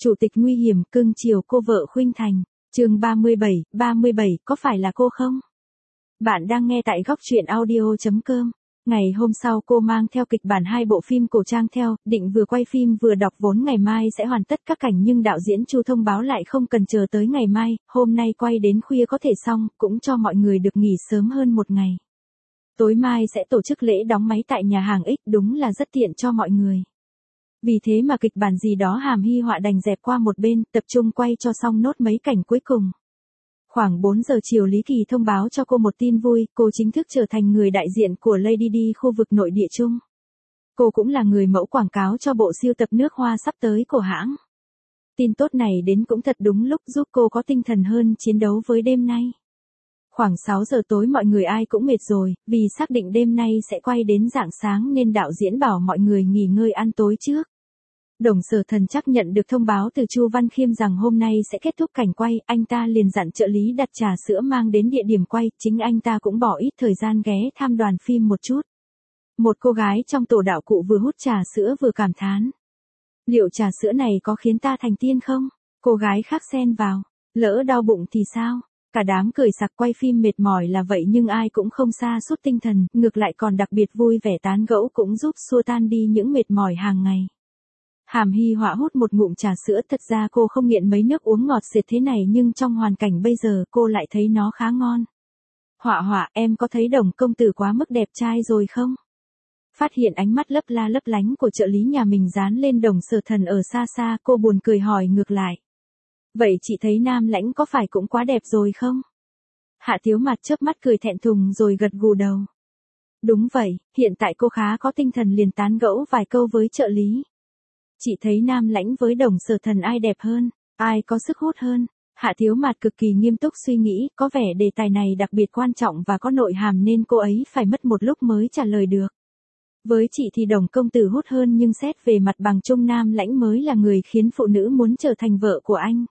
Chủ tịch nguy hiểm cưng chiều cô vợ Khuynh Thành. Chương 37, có phải là cô không? Bạn đang nghe tại góc truyện audio.com. Ngày hôm sau cô mang theo kịch bản 2 bộ phim cổ trang theo, định vừa quay phim vừa đọc vốn ngày mai sẽ hoàn tất các cảnh nhưng đạo diễn Chu thông báo lại không cần chờ tới ngày mai, hôm nay quay đến khuya có thể xong, cũng cho mọi người được nghỉ sớm hơn một ngày. Tối mai sẽ tổ chức lễ đóng máy tại nhà hàng X, đúng là rất tiện cho mọi người. Vì thế mà kịch bản gì đó Hàm Hy Họa đành dẹp qua một bên, tập trung quay cho xong nốt mấy cảnh cuối cùng. Khoảng 4 giờ chiều Lý Kỳ thông báo cho cô một tin vui, cô chính thức trở thành người đại diện của Lady Di khu vực nội địa Trung. Cô cũng là người mẫu quảng cáo cho bộ sưu tập nước hoa sắp tới của hãng. Tin tốt này đến cũng thật đúng lúc giúp cô có tinh thần hơn chiến đấu với đêm nay. Khoảng 6 giờ tối mọi người ai cũng mệt rồi, vì xác định đêm nay sẽ quay đến rạng sáng nên đạo diễn bảo mọi người nghỉ ngơi ăn tối trước. Đồng Sở Thần chắc nhận được thông báo từ Chu Văn Khiêm rằng hôm nay sẽ kết thúc cảnh quay, anh ta liền dặn trợ lý đặt trà sữa mang đến địa điểm quay, chính anh ta cũng bỏ ít thời gian ghé thăm đoàn phim một chút. Một cô gái trong tổ đạo cụ vừa hút trà sữa vừa cảm thán. Liệu trà sữa này có khiến ta thành tiên không? Cô gái khác xen vào. Lỡ đau bụng thì sao? Cả đám cười sặc quay phim mệt mỏi là vậy nhưng ai cũng không sa sút tinh thần, ngược lại còn đặc biệt vui vẻ tán gẫu cũng giúp xua tan đi những mệt mỏi hàng ngày. Hàm Hy Họa hút một ngụm trà sữa, thật ra cô không nghiện mấy nước uống ngọt xịt thế này nhưng trong hoàn cảnh bây giờ cô lại thấy nó khá ngon. Họa Họa, em có thấy Đồng công tử quá mức đẹp trai rồi không? Phát hiện ánh mắt lấp la lấp lánh của trợ lý nhà mình dán lên Đồng Sở Thần ở xa xa, cô buồn cười hỏi ngược lại. Vậy chị thấy Nam Lãnh có phải cũng quá đẹp rồi không? Hạ Tiếu Mạt chớp mắt cười thẹn thùng rồi gật gù đầu. Đúng vậy, hiện tại cô khá có tinh thần liền tán gẫu vài câu với trợ lý. Chị thấy Nam Lãnh với Đồng Sở Thần ai đẹp hơn, ai có sức hút hơn? Hạ Tiếu Mạt cực kỳ nghiêm túc suy nghĩ, có vẻ đề tài này đặc biệt quan trọng và có nội hàm nên cô ấy phải mất một lúc mới trả lời được. Với chị thì Đồng công tử hút hơn nhưng xét về mặt bằng chung Nam Lãnh mới là người khiến phụ nữ muốn trở thành vợ của anh.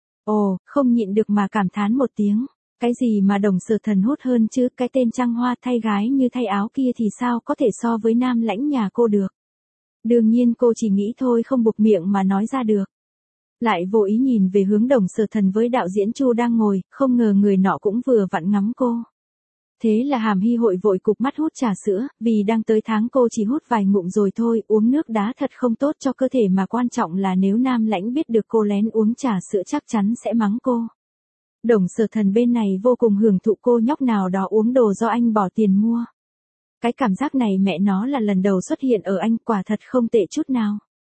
Ồ, không nhịn được mà cảm thán một tiếng. Cái gì mà Đồng Sở Thần hút hơn chứ, cái tên trăng hoa thay gái như thay áo kia thì sao có thể so với Nam Lãnh nhà cô được. Đương nhiên cô chỉ nghĩ thôi không buộc miệng mà nói ra được. Lại vô ý nhìn về hướng Đồng Sở Thần với đạo diễn Chu đang ngồi, không ngờ người nọ cũng vừa vặn ngắm cô. Thế là Hàm Hy Hội vội cụp mắt hút trà sữa, vì đang tới tháng cô chỉ hút vài ngụm rồi thôi, uống nước đá thật không tốt cho cơ thể mà quan trọng là nếu Nam Lãnh biết được cô lén uống trà sữa chắc chắn sẽ mắng cô. Đồng Sở Thần bên này vô cùng hưởng thụ cô nhóc nào đó uống đồ do anh bỏ tiền mua. Cái cảm giác này mẹ nó là lần đầu xuất hiện ở anh, quả thật không tệ chút nào.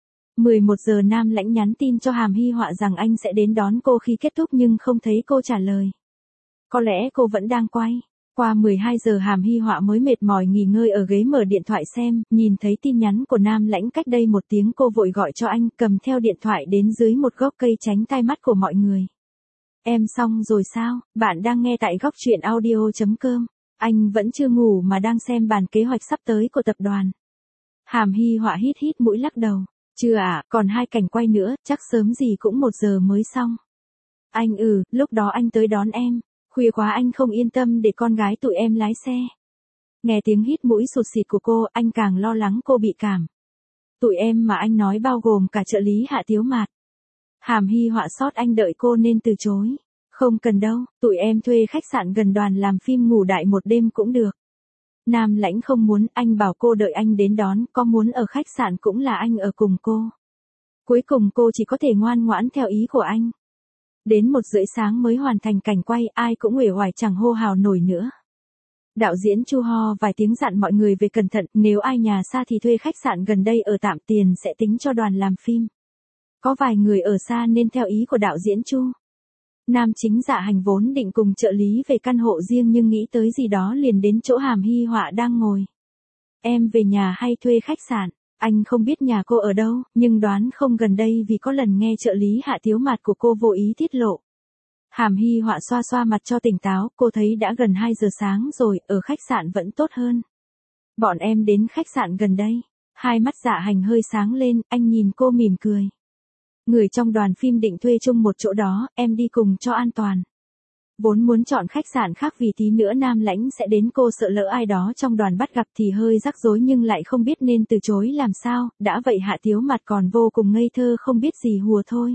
11 giờ Nam Lãnh nhắn tin cho Hàm Hy Họa rằng anh sẽ đến đón cô khi kết thúc nhưng không thấy cô trả lời. Có lẽ cô vẫn đang quay. Qua 12 giờ Hàm Hy Họa mới mệt mỏi nghỉ ngơi ở ghế mở điện thoại xem, nhìn thấy tin nhắn của Nam Lãnh cách đây một tiếng cô vội gọi cho anh, cầm theo điện thoại đến dưới một gốc cây tránh tai mắt của mọi người. Em xong rồi sao? Bạn đang nghe tại góc truyện audio.com. Anh vẫn chưa ngủ mà đang xem bàn kế hoạch sắp tới của tập đoàn. Hàm Hy Họa hít hít mũi lắc đầu. Chưa ạ, còn 2 cảnh quay nữa, chắc sớm gì cũng 1 giờ mới xong. Anh lúc đó anh tới đón em. Khuya quá anh không yên tâm để con gái tụi em lái xe. Nghe tiếng hít mũi sụt sịt của cô, anh càng lo lắng cô bị cảm. Tụi em mà anh nói bao gồm cả trợ lý Hạ Tiếu Mạt. Hàm Hy Họa sót anh đợi cô nên từ chối. Không cần đâu, tụi em thuê khách sạn gần đoàn làm phim ngủ đại một đêm cũng được. Nam Lãnh không muốn, anh bảo cô đợi anh đến đón, có muốn ở khách sạn cũng là anh ở cùng cô. Cuối cùng cô chỉ có thể ngoan ngoãn theo ý của anh. Đến 1:30 sáng mới hoàn thành cảnh quay, ai cũng uể oải chẳng hô hào nổi nữa. Đạo diễn Chu ho vài tiếng dặn mọi người về cẩn thận, nếu ai nhà xa thì thuê khách sạn gần đây ở tạm, tiền sẽ tính cho đoàn làm phim. Có vài người ở xa nên theo ý của đạo diễn Chu. Nam chính Dạ Hành vốn định cùng trợ lý về căn hộ riêng nhưng nghĩ tới gì đó liền đến chỗ Hàm Hy Họa đang ngồi. Em về nhà hay thuê khách sạn? Anh không biết nhà cô ở đâu, nhưng đoán không gần đây vì có lần nghe trợ lý Hạ Tiếu Mạt của cô vô ý tiết lộ. Hàm Hy Họa xoa xoa mặt cho tỉnh táo, cô thấy đã gần 2 giờ sáng rồi, ở khách sạn vẫn tốt hơn. Bọn em đến khách sạn gần đây. Hai mắt Dạ Hành hơi sáng lên, anh nhìn cô mỉm cười. Người trong đoàn phim định thuê chung một chỗ đó, em đi cùng cho an toàn. Vốn muốn chọn khách sạn khác vì tí nữa Nam Lãnh sẽ đến, cô sợ lỡ ai đó trong đoàn bắt gặp thì hơi rắc rối nhưng lại không biết nên từ chối làm sao, đã vậy Hạ Tiếu Mặt còn vô cùng ngây thơ không biết gì hùa thôi.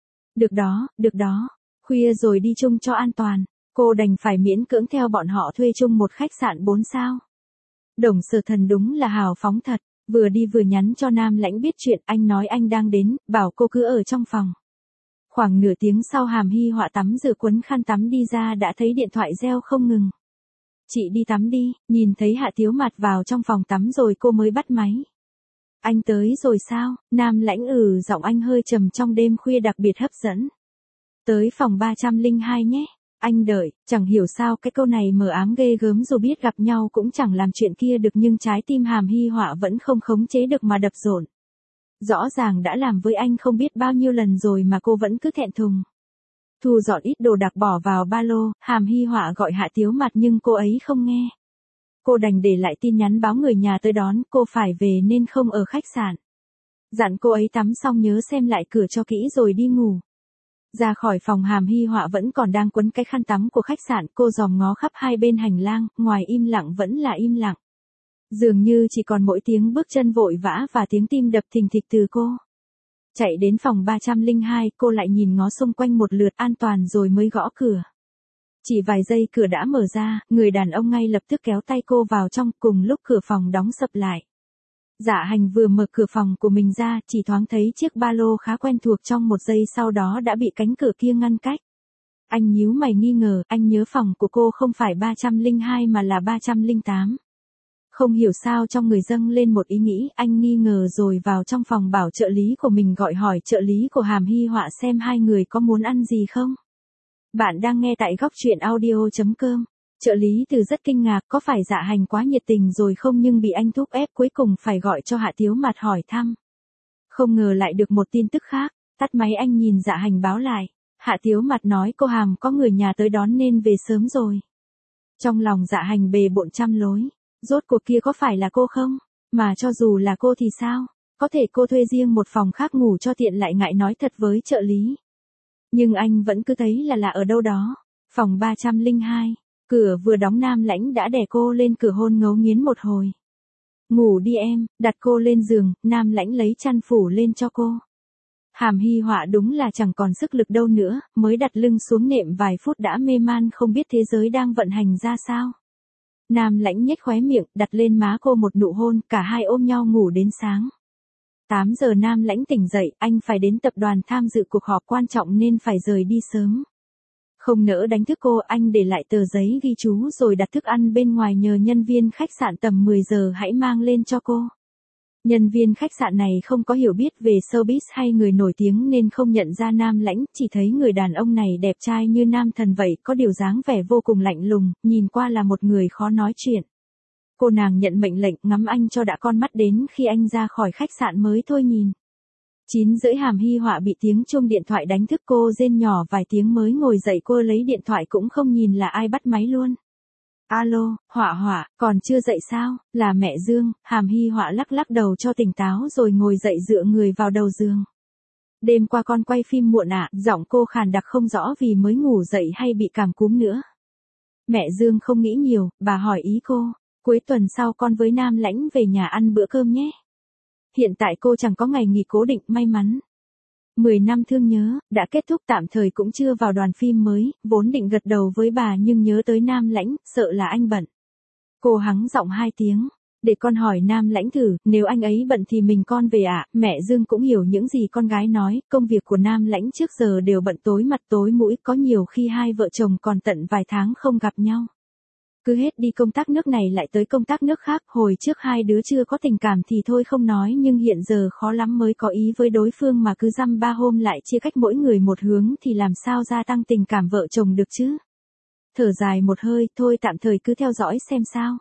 Được đó, khuya rồi đi chung cho an toàn, cô đành phải miễn cưỡng theo bọn họ thuê chung một khách sạn 4 sao. Đồng Sở Thần đúng là hào phóng thật, vừa đi vừa nhắn cho Nam Lãnh biết chuyện, anh nói anh đang đến, bảo cô cứ ở trong phòng. Khoảng nửa tiếng sau Hàm Hy Họa tắm rửa quấn khăn tắm đi ra đã thấy điện thoại reo không ngừng. Chị đi tắm đi, nhìn thấy Hạ Tiếu Mặt vào trong phòng tắm rồi cô mới bắt máy. Anh tới rồi sao? Nam Lãnh giọng anh hơi trầm trong đêm khuya đặc biệt hấp dẫn. Tới phòng 302 nhé. Anh đợi, chẳng hiểu sao cái câu này mờ ám ghê gớm, dù biết gặp nhau cũng chẳng làm chuyện kia được nhưng trái tim Hàm Hy Họa vẫn không khống chế được mà đập rộn. Rõ ràng đã làm với anh không biết bao nhiêu lần rồi mà cô vẫn cứ thẹn thùng. Thu dọn ít đồ đạc bỏ vào ba lô, Hàm Hy Họa gọi Hạ Tiếu Mặt nhưng cô ấy không nghe. Cô đành để lại tin nhắn báo người nhà tới đón, cô phải về nên không ở khách sạn. Dặn cô ấy tắm xong nhớ xem lại cửa cho kỹ rồi đi ngủ. Ra khỏi phòng Hàm Hy Họa vẫn còn đang quấn cái khăn tắm của khách sạn, cô dòm ngó khắp hai bên hành lang, ngoài im lặng vẫn là im lặng. Dường như chỉ còn mỗi tiếng bước chân vội vã và tiếng tim đập thình thịch từ cô. Chạy đến phòng 302, cô lại nhìn ngó xung quanh một lượt an toàn rồi mới gõ cửa. Chỉ vài giây cửa đã mở ra, người đàn ông ngay lập tức kéo tay cô vào trong, cùng lúc cửa phòng đóng sập lại. Dạ Hành vừa mở cửa phòng của mình ra, chỉ thoáng thấy chiếc ba lô khá quen thuộc, trong một giây sau đó đã bị cánh cửa kia ngăn cách. Anh nhíu mày nghi ngờ, anh nhớ phòng của cô không phải 302 mà là 308. Không hiểu sao trong người dâng lên một ý nghĩ, anh nghi ngờ rồi vào trong phòng bảo trợ lý của mình gọi hỏi trợ lý của Hàm Hy Họa xem hai người có muốn ăn gì không. Bạn đang nghe tại góc truyện audio.com. Trợ lý Từ rất kinh ngạc, có phải Dạ Hành quá nhiệt tình rồi không, nhưng bị anh thúc ép cuối cùng phải gọi cho Hạ Tiếu Mặt hỏi thăm. Không ngờ lại được một tin tức khác, tắt máy anh nhìn Dạ Hành báo lại. Hạ Tiếu Mặt nói cô Hàm có người nhà tới đón nên về sớm rồi. Trong lòng Dạ Hành bề bộn trăm lối. Rốt cuộc kia có phải là cô không? Mà cho dù là cô thì sao? Có thể cô thuê riêng một phòng khác ngủ cho tiện, lại ngại nói thật với trợ lý. Nhưng anh vẫn cứ thấy là ở đâu đó. Phòng 302. Cửa vừa đóng Nam Lãnh đã đè cô lên cửa hôn ngấu nghiến một hồi. Ngủ đi em, đặt cô lên giường, Nam Lãnh lấy chăn phủ lên cho cô. Hàm Hy Họa đúng là chẳng còn sức lực đâu nữa, mới đặt lưng xuống nệm vài phút đã mê man không biết thế giới đang vận hành ra sao. Nam Lãnh nhếch khóe miệng, đặt lên má cô một nụ hôn, cả hai ôm nhau ngủ đến sáng. 8 giờ Nam Lãnh tỉnh dậy, anh phải đến tập đoàn tham dự cuộc họp quan trọng nên phải rời đi sớm. Không nỡ đánh thức cô, anh để lại tờ giấy ghi chú rồi đặt thức ăn bên ngoài nhờ nhân viên khách sạn tầm 10 giờ hãy mang lên cho cô. Nhân viên khách sạn này không có hiểu biết về showbiz hay người nổi tiếng nên không nhận ra Nam Lãnh, chỉ thấy người đàn ông này đẹp trai như nam thần vậy, có điều dáng vẻ vô cùng lạnh lùng, nhìn qua là một người khó nói chuyện. Cô nàng nhận mệnh lệnh ngắm anh cho đã con mắt đến khi anh ra khỏi khách sạn mới thôi nhìn. 9:30 Hàm Hy Họa bị tiếng chuông điện thoại đánh thức, cô rên nhỏ vài tiếng mới ngồi dậy, cô lấy điện thoại cũng không nhìn là ai bắt máy luôn. Alo, Họa Họa, còn chưa dậy sao? Là mẹ Dương. Hàm Hy Họa lắc lắc đầu cho tỉnh táo rồi ngồi dậy dựa người vào đầu giường. Đêm qua con quay phim muộn ạ, giọng cô khàn đặc không rõ vì mới ngủ dậy hay bị cảm cúm nữa. Mẹ Dương không nghĩ nhiều, bà hỏi ý cô, cuối tuần sau con với Nam Lãnh về nhà ăn bữa cơm nhé. Hiện tại cô chẳng có ngày nghỉ cố định, may mắn. 10 năm thương nhớ, đã kết thúc tạm thời cũng chưa vào đoàn phim mới, vốn định gật đầu với bà nhưng nhớ tới Nam Lãnh, sợ là anh bận. Cô hắng giọng 2 tiếng, để con hỏi Nam Lãnh thử, nếu anh ấy bận thì mình con về ạ. Mẹ Dương cũng hiểu những gì con gái nói, công việc của Nam Lãnh trước giờ đều bận tối mặt tối mũi, có nhiều khi hai vợ chồng còn tận vài tháng không gặp nhau. Cứ hết đi công tác nước này lại tới công tác nước khác, hồi trước hai đứa chưa có tình cảm thì thôi không nói, nhưng hiện giờ khó lắm mới có ý với đối phương mà cứ dăm ba hôm lại chia cách mỗi người một hướng thì làm sao gia tăng tình cảm vợ chồng được chứ. Thở dài một hơi, thôi tạm thời cứ theo dõi xem sao.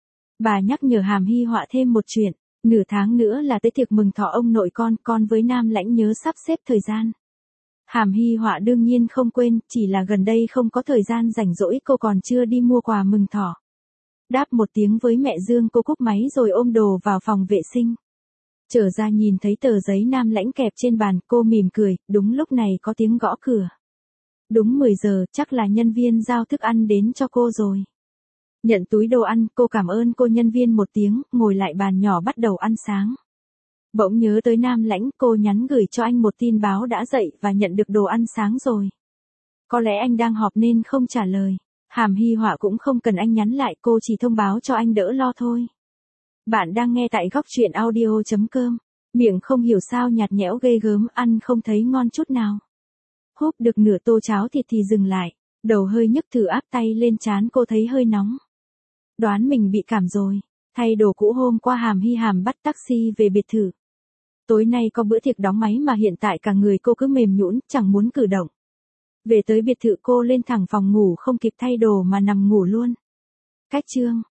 Bà nhắc nhở Hàm Hy Họa thêm một chuyện, nửa tháng nữa là tới tiệc mừng thọ ông nội con với Nam Lãnh nhớ sắp xếp thời gian. Hàm Hy Họa đương nhiên không quên, chỉ là gần đây không có thời gian rảnh rỗi, cô còn chưa đi mua quà mừng thọ. Đáp một tiếng với mẹ Dương, cô cúp máy rồi ôm đồ vào phòng vệ sinh. Trở ra nhìn thấy tờ giấy Nam Lãnh kẹp trên bàn, cô mỉm cười, đúng lúc này có tiếng gõ cửa. Đúng 10 giờ, chắc là nhân viên giao thức ăn đến cho cô rồi. Nhận túi đồ ăn, cô cảm ơn cô nhân viên một tiếng, ngồi lại bàn nhỏ bắt đầu ăn sáng. Bỗng nhớ tới Nam Lãnh, cô nhắn gửi cho anh một tin báo đã dậy và nhận được đồ ăn sáng rồi. Có lẽ anh đang họp nên không trả lời. Hàm Hy Họa cũng không cần anh nhắn lại, cô chỉ thông báo cho anh đỡ lo thôi. Bạn đang nghe tại góc truyện audio.com. Miệng không hiểu sao nhạt nhẽo ghê gớm, ăn không thấy ngon chút nào. Húp được nửa tô cháo thịt thì dừng lại, đầu hơi nhức thử áp tay lên trán, cô thấy hơi nóng. Đoán mình bị cảm rồi, thay đồ cũ hôm qua Hàm Hy Hàm bắt taxi về biệt thự. Tối nay có bữa tiệc đóng máy mà hiện tại cả người cô cứ mềm nhũn, chẳng muốn cử động. Về tới biệt thự cô lên thẳng phòng ngủ không kịp thay đồ mà nằm ngủ luôn. Cách chương